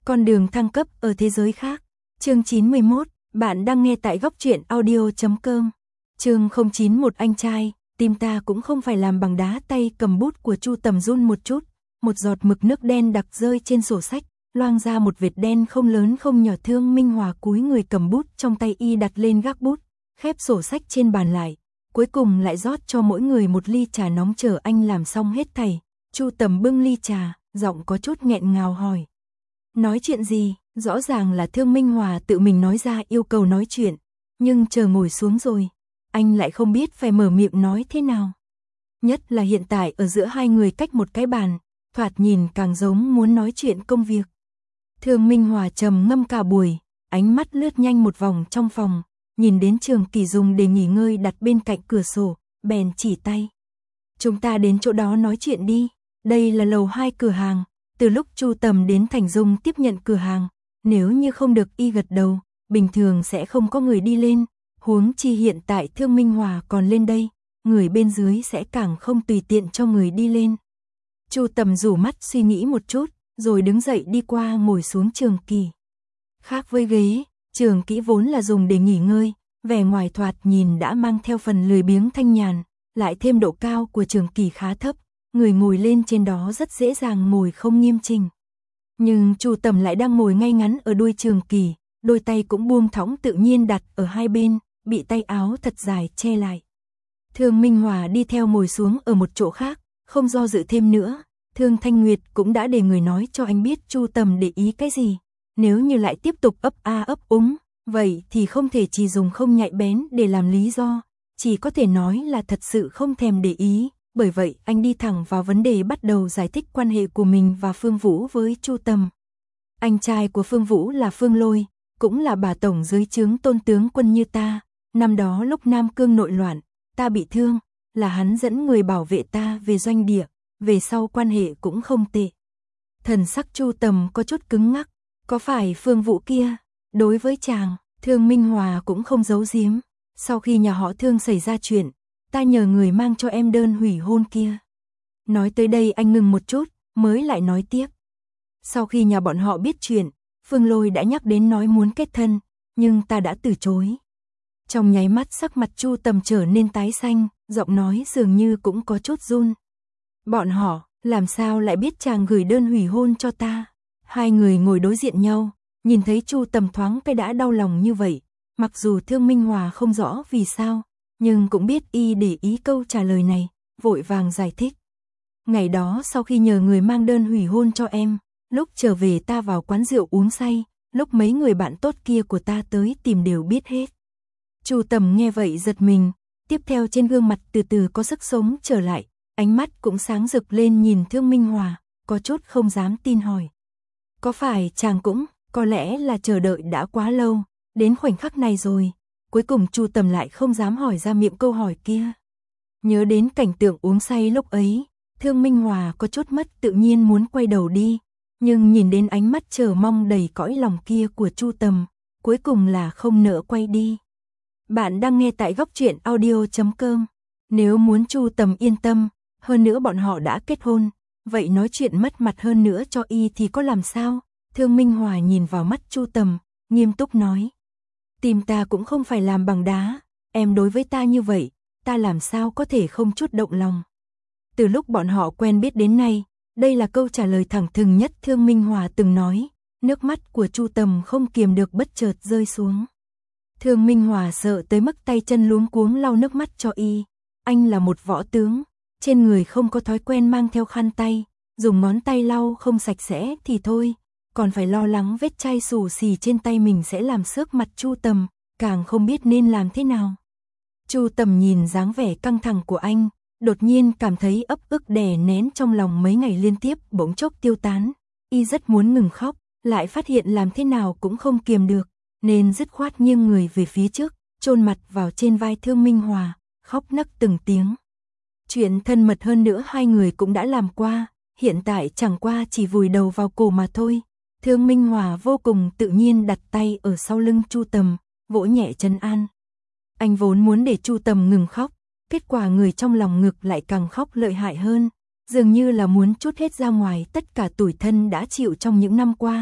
Con đường thăng cấp ở thế giới khác. Chương 91, bạn đang nghe tại góc truyện audio.com. Chương 091 anh trai, tim ta cũng không phải làm bằng đá. Tay cầm bút của Chu Tầm run một chút, một giọt mực nước đen đặc rơi trên sổ sách, loang ra một vệt đen không lớn không nhỏ. Thương Minh Hòa cúi người cầm bút trong tay y đặt lên gác bút, khép sổ sách trên bàn lại, cuối cùng lại rót cho mỗi người một ly trà nóng. Chờ anh làm xong hết thảy, Chu Tầm bưng ly trà, giọng có chút nghẹn ngào hỏi. Nói chuyện gì? Rõ ràng là Thương Minh Hòa tự mình nói ra yêu cầu nói chuyện, nhưng chờ ngồi xuống rồi, anh lại không biết phải mở miệng nói thế nào. Nhất là hiện tại ở giữa hai người cách một cái bàn, thoạt nhìn càng giống muốn nói chuyện công việc. Thương Minh Hòa trầm ngâm cả buổi, ánh mắt lướt nhanh một vòng trong phòng, nhìn đến Trường Kỳ dùng để nghỉ ngơi đặt bên cạnh cửa sổ, bèn chỉ tay. Chúng ta đến chỗ đó nói chuyện đi, đây là lầu 2 cửa hàng. Từ lúc Chu Tầm đến Thành Dung tiếp nhận cửa hàng, nếu như không được y gật đầu, bình thường sẽ không có người đi lên, huống chi hiện tại Thương Minh Hòa còn lên đây, người bên dưới sẽ càng không tùy tiện cho người đi lên. Chu Tầm rủ mắt suy nghĩ một chút, rồi đứng dậy đi qua ngồi xuống Trường Kỳ. Khác với ghế, Trường Kỹ vốn là dùng để nghỉ ngơi, vẻ ngoài thoạt nhìn đã mang theo phần lười biếng thanh nhàn, lại thêm độ cao của Trường Kỳ khá thấp. Người ngồi lên trên đó rất dễ dàng ngồi không nghiêm chỉnh. Nhưng Chu Tầm lại đang ngồi ngay ngắn ở đuôi Trường Kỳ, đôi tay cũng buông thõng tự nhiên đặt ở hai bên, bị tay áo thật dài che lại. Thương Minh Hòa đi theo ngồi xuống ở một chỗ khác, không do dự thêm nữa. Thương Thanh Nguyệt cũng đã để người nói cho anh biết Chu Tầm để ý cái gì. Nếu như lại tiếp tục ấp a ấp úng, vậy thì không thể chỉ dùng không nhạy bén để làm lý do, chỉ có thể nói là thật sự không thèm để ý. Bởi vậy anh đi thẳng vào vấn đề, bắt đầu giải thích quan hệ của mình và Phương Vũ với Chu Tầm. Anh trai của Phương Vũ là Phương Lôi, cũng là bà tổng dưới trướng Tôn tướng quân như ta. Năm đó lúc Nam Cương nội loạn, ta bị thương, là hắn dẫn người bảo vệ ta về doanh địa, về sau quan hệ cũng không tệ. Thần sắc Chu Tầm có chút cứng ngắc, có phải Phương Vũ kia? Đối với chàng, Thương Minh Hòa cũng không giấu giếm. Sau khi nhà họ Thương xảy ra chuyện, ta nhờ người mang cho em đơn hủy hôn kia. Nói tới đây anh ngừng một chút, mới lại nói tiếp. Sau khi nhà bọn họ biết chuyện, Phương Lôi đã nhắc đến nói muốn kết thân, nhưng ta đã từ chối. Trong nháy mắt sắc mặt Chu Tầm trở nên tái xanh, giọng nói dường như cũng có chút run. Bọn họ, làm sao lại biết chàng gửi đơn hủy hôn cho ta? Hai người ngồi đối diện nhau, nhìn thấy Chu Tầm thoáng cái đã đau lòng như vậy, mặc dù Thương Minh Hòa không rõ vì sao, nhưng cũng biết y để ý câu trả lời này, vội vàng giải thích. Ngày đó sau khi nhờ người mang đơn hủy hôn cho em, lúc trở về ta vào quán rượu uống say, lúc mấy người bạn tốt kia của ta tới tìm đều biết hết. Chu Tầm nghe vậy giật mình, tiếp theo trên gương mặt từ từ có sức sống trở lại, ánh mắt cũng sáng rực lên nhìn Thương Minh Hòa, có chút không dám tin hỏi. Có phải chàng cũng, có lẽ là chờ đợi đã quá lâu, đến khoảnh khắc này rồi. Cuối cùng Chu Tầm lại không dám hỏi ra miệng câu hỏi kia. Nhớ đến cảnh tượng uống say lúc ấy, Thương Minh Hòa có chút mất tự nhiên muốn quay đầu đi, nhưng nhìn đến ánh mắt chờ mong đầy cõi lòng kia của Chu Tầm, cuối cùng là không nỡ quay đi. Bạn đang nghe tại góc truyện audio.com. Nếu muốn Chu Tầm yên tâm, hơn nữa bọn họ đã kết hôn, vậy nói chuyện mất mặt hơn nữa cho y thì có làm sao? Thương Minh Hòa nhìn vào mắt Chu Tầm, nghiêm túc nói. Tim ta cũng không phải làm bằng đá, em đối với ta như vậy, ta làm sao có thể không chút động lòng. Từ lúc bọn họ quen biết đến nay, đây là câu trả lời thẳng thừng nhất Thương Minh Hòa từng nói, nước mắt của Chu Tầm không kiềm được bất chợt rơi xuống. Thương Minh Hòa sợ tới mức tay chân luống cuống lau nước mắt cho y, anh là một võ tướng, trên người không có thói quen mang theo khăn tay, dùng ngón tay lau không sạch sẽ thì thôi, còn phải lo lắng vết chai xù xì trên tay mình sẽ làm xước mặt Chu Tầm, càng không biết nên làm thế nào. Chu Tầm nhìn dáng vẻ căng thẳng của anh, đột nhiên cảm thấy ấp ức đè nén trong lòng mấy ngày liên tiếp bỗng chốc tiêu tán, y rất muốn ngừng khóc, lại phát hiện làm thế nào cũng không kiềm được, nên dứt khoát nghiêng người về phía trước, chôn mặt vào trên vai Thương Minh Hòa, khóc nấc từng tiếng. Chuyện thân mật hơn nữa hai người cũng đã làm qua, hiện tại chẳng qua chỉ vùi đầu vào cổ mà thôi. Thương Minh Hòa vô cùng tự nhiên đặt tay ở sau lưng Chu Tầm, vỗ nhẹ trấn an. Anh vốn muốn để Chu Tầm ngừng khóc, kết quả người trong lòng ngực lại càng khóc lợi hại hơn, dường như là muốn trút hết ra ngoài tất cả tủi thân đã chịu trong những năm qua,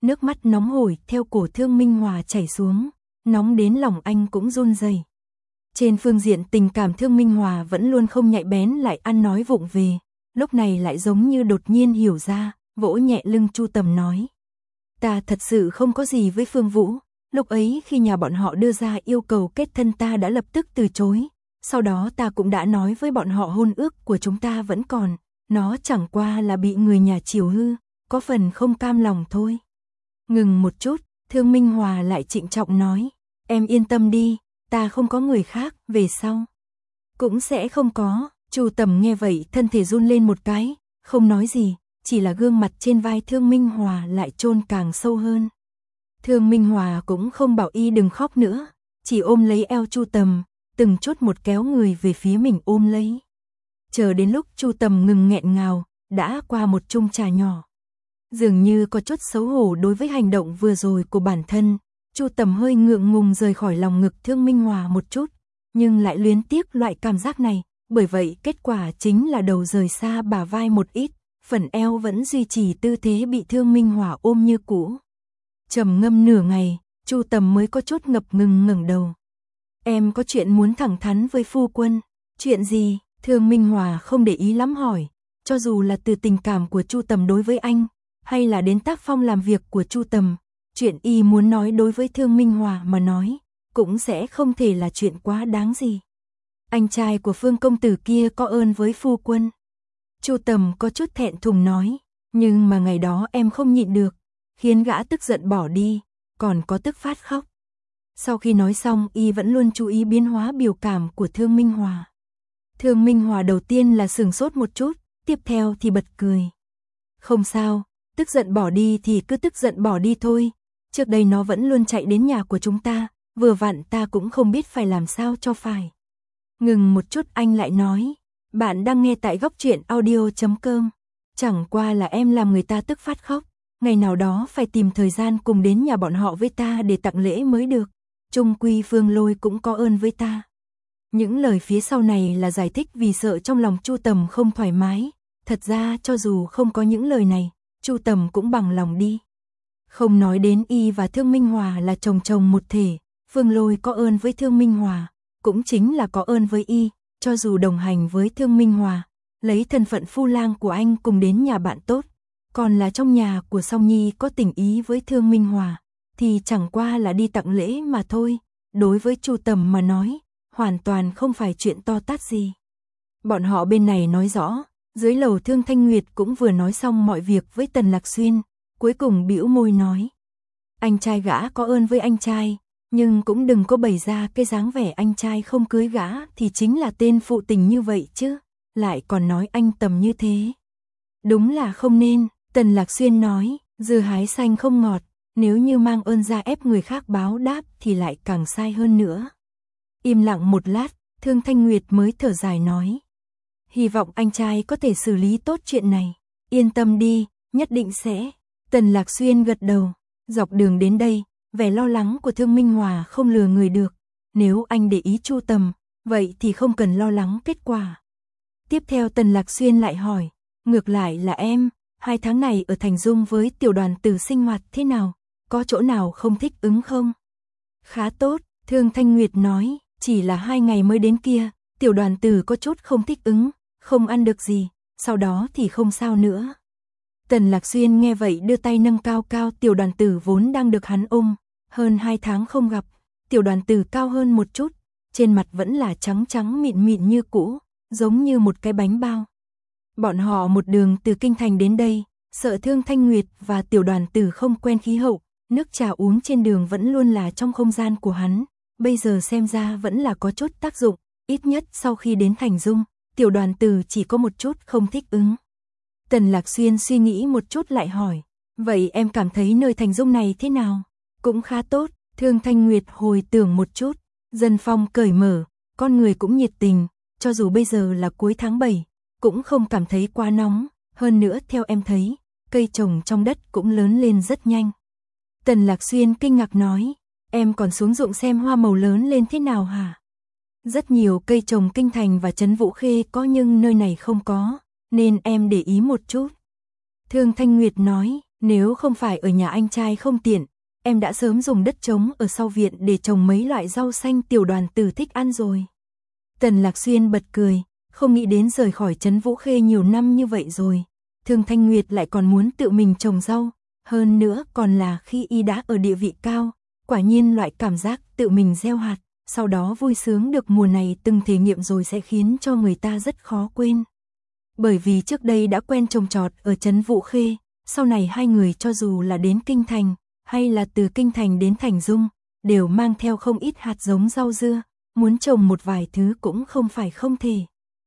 nước mắt nóng hổi theo cổ Thương Minh Hòa chảy xuống, nóng đến lòng anh cũng run rẩy. Trên phương diện tình cảm Thương Minh Hòa vẫn luôn không nhạy bén, lại ăn nói vụng về, lúc này lại giống như đột nhiên hiểu ra, vỗ nhẹ lưng Chu Tầm nói: "Ta thật sự không có gì với Phương Vũ, lúc ấy khi nhà bọn họ đưa ra yêu cầu kết thân ta đã lập tức từ chối, sau đó ta cũng đã nói với bọn họ hôn ước của chúng ta vẫn còn, nó chẳng qua là bị người nhà chiều hư, có phần không cam lòng thôi." Ngừng một chút, Thương Minh Hòa lại trịnh trọng nói: "Em yên tâm đi, ta không có người khác, về sau cũng sẽ không có." Chu Tầm nghe vậy thân thể run lên một cái, không nói gì, chỉ là gương mặt trên vai Thương Minh Hòa lại chôn càng sâu hơn. Thương Minh Hòa cũng không bảo y đừng khóc nữa, chỉ ôm lấy eo Chu Tầm, từng chút một kéo người về phía mình ôm lấy. Chờ đến lúc Chu Tầm ngừng nghẹn ngào, đã qua một chung trà nhỏ. Dường như có chút xấu hổ đối với hành động vừa rồi của bản thân, Chu Tầm hơi ngượng ngùng rời khỏi lòng ngực Thương Minh Hòa một chút, nhưng lại luyến tiếc loại cảm giác này, bởi vậy kết quả chính là đầu rời xa bả vai một ít, phần eo vẫn duy trì tư thế bị Thương Minh Hòa ôm như cũ. Trầm ngâm nửa ngày, Chu Tầm mới có chút ngập ngừng ngẩng đầu. "Em có chuyện muốn thẳng thắn với phu quân." "Chuyện gì?" Thương Minh Hòa không để ý lắm hỏi, cho dù là từ tình cảm của Chu Tầm đối với anh, hay là đến tác phong làm việc của Chu Tầm, chuyện y muốn nói đối với Thương Minh Hòa mà nói, cũng sẽ không thể là chuyện quá đáng gì. "Anh trai của Phương công tử kia có ơn với phu quân." Chu Tầm có chút thẹn thùng nói, "Nhưng mà ngày đó em không nhịn được, khiến gã tức giận bỏ đi, còn có tức phát khóc." Sau khi nói xong, y vẫn luôn chú ý biến hóa biểu cảm của Thương Minh Hòa. Thương Minh Hòa đầu tiên là sửng sốt một chút, tiếp theo thì bật cười. "Không sao, tức giận bỏ đi thì cứ tức giận bỏ đi thôi, trước đây nó vẫn luôn chạy đến nhà của chúng ta, vừa vặn ta cũng không biết phải làm sao cho phải." Ngừng một chút anh lại nói, "Bạn đang nghe tại Góc Truyện Audio.com, chẳng qua là em làm người ta tức phát khóc, ngày nào đó phải tìm thời gian cùng đến nhà bọn họ với ta để tặng lễ mới được, chung quy Phương Lôi cũng có ơn với ta." Những lời phía sau này là giải thích vì sợ trong lòng Chu Tầm không thoải mái, thật ra cho dù không có những lời này, Chu Tầm cũng bằng lòng đi. Không nói đến y và Thương Minh Hòa là chồng chồng một thể, Phương Lôi có ơn với Thương Minh Hòa, cũng chính là có ơn với y, cho dù đồng hành với Thương Minh Hòa, lấy thân phận phu lang của anh cùng đến nhà bạn tốt, còn là trong nhà của Song Nhi có tình ý với Thương Minh Hòa, thì chẳng qua là đi tặng lễ mà thôi, đối với Chu Tầm mà nói, hoàn toàn không phải chuyện to tát gì. Bọn họ bên này nói rõ, dưới lầu Thương Thanh Nguyệt cũng vừa nói xong mọi việc với Tần Lạc Xuyên, cuối cùng bĩu môi nói, "Anh trai gã có ơn với anh trai, nhưng cũng đừng có bày ra cái dáng vẻ anh trai không cưới gã thì chính là tên phụ tình như vậy chứ, lại còn nói anh Tầm như thế. Đúng là không nên." Tần Lạc Xuyên nói, "Dưa hái xanh không ngọt, nếu như mang ơn ra ép người khác báo đáp thì lại càng sai hơn nữa." Im lặng một lát, Thương Thanh Nguyệt mới thở dài nói, "Hy vọng anh trai có thể xử lý tốt chuyện này." "Yên tâm đi, nhất định sẽ." Tần Lạc Xuyên gật đầu. Dọc đường đến đây, vẻ lo lắng của Thương Minh Hòa không lừa người được, nếu anh để ý Chu Tầm, vậy thì không cần lo lắng kết quả. Tiếp theo Tần Lạc Xuyên lại hỏi, "Ngược lại là em, 2 tháng này ở Thành Dung với Tiểu Đoàn Tử sinh hoạt thế nào, có chỗ nào không thích ứng không?" "Khá tốt." Thương Thanh Nguyệt nói, "Chỉ là 2 ngày mới đến kia, Tiểu Đoàn Tử có chút không thích ứng, không ăn được gì, sau đó thì không sao nữa." Tần Lạc Xuyên nghe vậy đưa tay nâng cao cao Tiểu Đoàn Tử vốn đang được hắn ôm, hơn 2 tháng không gặp, Tiểu Đoàn Tử cao hơn một chút, trên mặt vẫn là trắng trắng mịn mịn như cũ, giống như một cái bánh bao. Bọn họ một đường từ Kinh Thành đến đây, sợ Thương Thanh Nguyệt và Tiểu Đoàn Tử không quen khí hậu, nước trà uống trên đường vẫn luôn là trong không gian của hắn, bây giờ xem ra vẫn là có chút tác dụng, ít nhất sau khi đến Thành Dung, Tiểu Đoàn Tử chỉ có một chút không thích ứng. Tần Lạc Xuyên suy nghĩ một chút lại hỏi, "Vậy em cảm thấy nơi Thành Dung này thế nào?" "Cũng khá tốt." Thương Thanh Nguyệt hồi tưởng một chút, dân phong cởi mở, con người cũng nhiệt tình, cho dù bây giờ là cuối tháng 7, cũng không cảm thấy quá nóng, hơn nữa theo em thấy, cây trồng trong đất cũng lớn lên rất nhanh. Tần Lạc Xuyên kinh ngạc nói, "Em còn xuống ruộng xem hoa màu lớn lên thế nào hả?" "Rất nhiều cây trồng Kinh Thành và Trấn Vũ Khê có nhưng nơi này không có, nên em để ý một chút." Thương Thanh Nguyệt nói, Nếu không phải ở nhà anh trai không tiện, em đã sớm dùng đất trống ở sau viện để trồng mấy loại rau xanh Tiểu Đoàn Tử thích ăn rồi. Tần Lạc Xuyên bật cười, không nghĩ đến rời khỏi trấn Vũ Khê nhiều năm như vậy rồi. Thường Thanh Nguyệt lại còn muốn tự mình trồng rau, hơn nữa còn là khi y đã ở địa vị cao, quả nhiên loại cảm giác tự mình gieo hạt, sau đó vui sướng được mùa này từng thể nghiệm rồi sẽ khiến cho người ta rất khó quên. Bởi vì trước đây đã quen trồng trọt ở trấn Vũ Khê, sau này hai người cho dù là đến Kinh Thành, hay là từ Kinh Thành đến Thành Dung, đều mang theo không ít hạt giống rau dưa, muốn trồng một vài thứ cũng không phải không thể.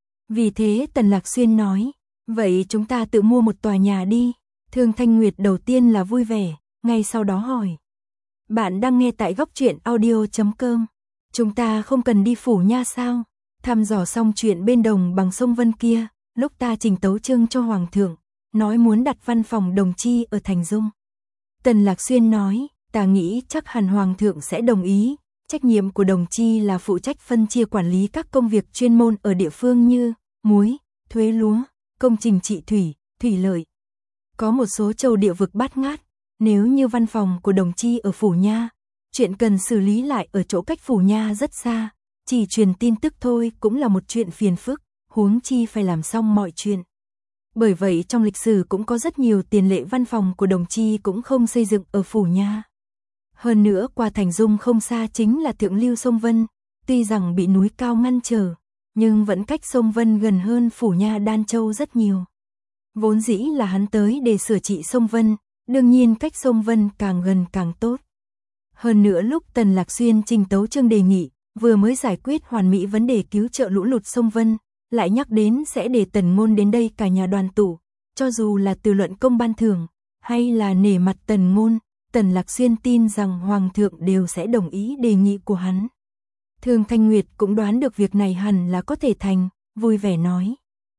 Vì thế Tần Lạc Xuyên nói, vậy chúng ta tự mua một tòa nhà đi. Thường Thanh Nguyệt đầu tiên là vui vẻ, ngay sau đó hỏi. Bạn đang nghe tại góc truyện audio.com. Chúng ta không cần đi Phủ Nha sao? Thăm dò xong chuyện bên đồng bằng sông Vân kia, lúc ta trình tấu chương cho Hoàng thượng, nói muốn đặt văn phòng Đồng Chi ở Thành Dung. Tần Lạc Xuyên nói, ta nghĩ chắc hẳn Hoàng thượng sẽ đồng ý. Trách nhiệm của Đồng Chi là phụ trách phân chia quản lý các công việc chuyên môn ở địa phương như muối, thuế lúa, công trình trị thủy, thủy lợi. Có một số châu địa vực bát ngát, nếu như văn phòng của Đồng Chi ở Phủ Nha, chuyện cần xử lý lại ở chỗ cách Phủ Nha rất xa, chỉ truyền tin tức thôi cũng là một chuyện phiền phức, huống chi phải làm xong mọi chuyện. Bởi vậy trong lịch sử cũng có rất nhiều tiền lệ văn phòng của Đồng Chi cũng không xây dựng ở Phủ Nha. Hơn nữa qua Thành Dung không xa chính là thượng lưu sông Vân, tuy rằng bị núi cao ngăn trở, nhưng vẫn cách sông Vân gần hơn Phủ Nha Đan Châu rất nhiều. Vốn dĩ là hắn tới để sửa trị sông Vân, đương nhiên cách sông Vân càng gần càng tốt. Hơn nữa lúc Tần Lạc Xuyên trình tấu chương đề nghị, vừa mới giải quyết hoàn mỹ vấn đề cứu trợ lũ lụt sông Vân, lại nhắc đến sẽ để Tần Ngôn đến đây cả nhà đoàn tụ, cho dù là từ luận công ban thưởng, hay là nể mặt Tần Ngôn, Tần Lạc Xuyên tin rằng Hoàng thượng đều sẽ đồng ý đề nghị của hắn. Thường Thanh Nguyệt cũng đoán được việc này hẳn là có thể thành, vui vẻ nói.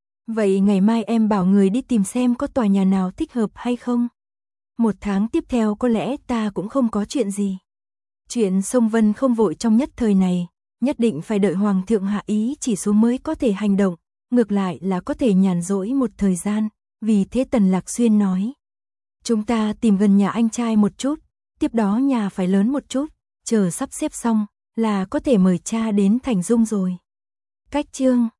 Vậy ngày mai em bảo người đi tìm xem có tòa nhà nào thích hợp hay không. Một tháng tiếp theo có lẽ ta cũng không có chuyện gì. Chuyện sông Vân không vội trong nhất thời này, nhất định phải đợi Hoàng thượng hạ ý chỉ số mới có thể hành động, ngược lại là có thể nhàn rỗi một thời gian, vì thế Tần Lạc Xuyên nói. Chúng ta tìm gần nhà anh trai một chút, tiếp đó nhà phải lớn một chút, chờ sắp xếp xong là có thể mời cha đến Thành Dung rồi. Cách chương